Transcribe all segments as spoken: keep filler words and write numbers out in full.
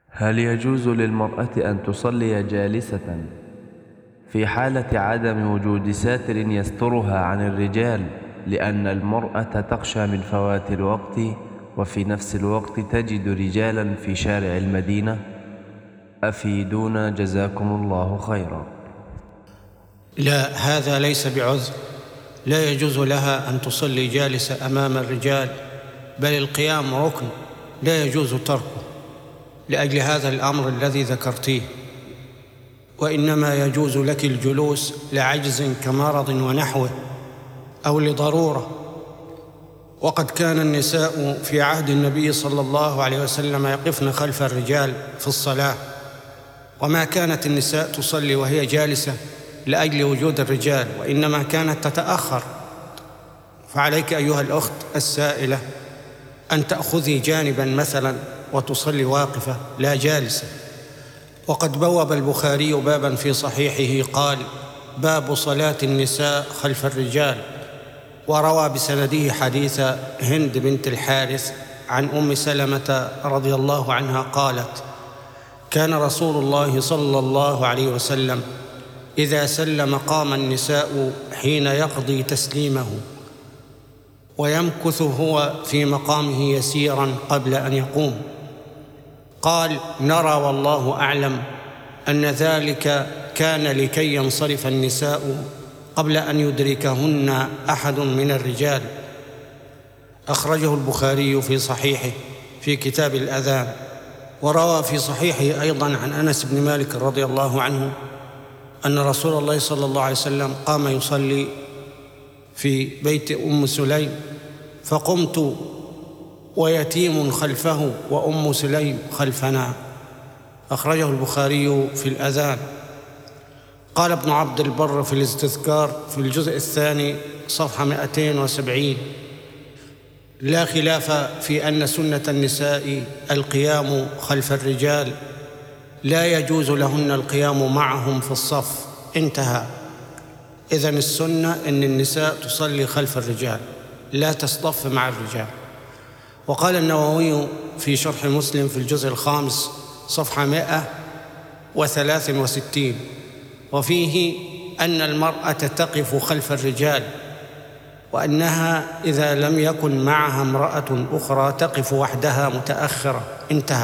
هل يجوز للمرأة أن تصلي جالسة في حالة عدم وجود ساتر يسترها عن الرجال، لأن المرأة تخشى من فوات الوقت وفي نفس الوقت تجد رجالا في شارع المدينة؟ أفيدونا جزاكم الله خيرا. لا، هذا ليس بعذر. لا يجوز لها أن تصلي جالسة أمام الرجال، بل القيام ركن لا يجوز تركه لأجل هذا الأمر الذي ذكرتيه، وإنما يجوز لك الجلوس لعجز كمرض ونحوه أو لضرورة. وقد كان النساء في عهد النبي صلى الله عليه وسلم يقفن خلف الرجال في الصلاة، وما كانت النساء تصلي وهي جالسة لأجل وجود الرجال، وإنما كانت تتأخر. فعليك أيها الأخت السائلة أن تأخذي جانباً مثلاً وتصلي واقفة لا جالسة. وقد بوب البخاري باباً في صحيحه قال: باب صلاة النساء خلف الرجال، وروى بسنده حديث هند بنت الحارث عن أم سلمة رضي الله عنها قالت: كان رسول الله صلى الله عليه وسلم إذا سلم قام النساء حين يقضي تسليمه، ويمكث هو في مقامه يسيراً قبل أن يقوم. قال: نرى والله أعلم أن ذلك كان لكي ينصرف النساء قبل أن يدركهن أحد من الرجال. أخرجه البخاري في صحيحه في كتاب الأذان. وروى في صحيحه أيضاً عن أنس بن مالك رضي الله عنه أن رسول الله صلى الله عليه وسلم قام يصلي في بيت أم سليم، فقمت ويتيم خلفه وأم سليم خلفنا. أخرجه البخاري في الأذان. قال ابن عبد البر في الاستذكار في الجزء الثاني صفحة مئتين وسبعين: لا خلاف في أن سنة النساء القيام خلف الرجال، لا يجوز لهن القيام معهم في الصف. انتهى. إذن السنة أن النساء تصلي خلف الرجال، لا تصطف مع الرجال. وقال النووي في شرح مسلم في الجزء الخامس صفحة مئة وثلاث وستين، وفيه أن المرأة تقف خلف الرجال، وأنها إذا لم يكن معها امرأة أخرى تقف وحدها متأخرة. انتهى.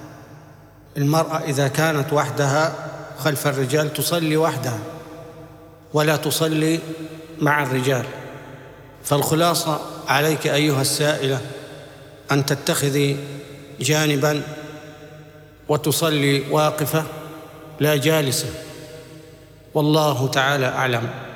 المرأة إذا كانت وحدها خلف الرجال تصلي وحدها ولا تصلي مع الرجال. فالخلاصة عليك أيها السائلة أن تتخذي جانباً وتصلي واقفة لا جالسة، والله تعالى أعلم.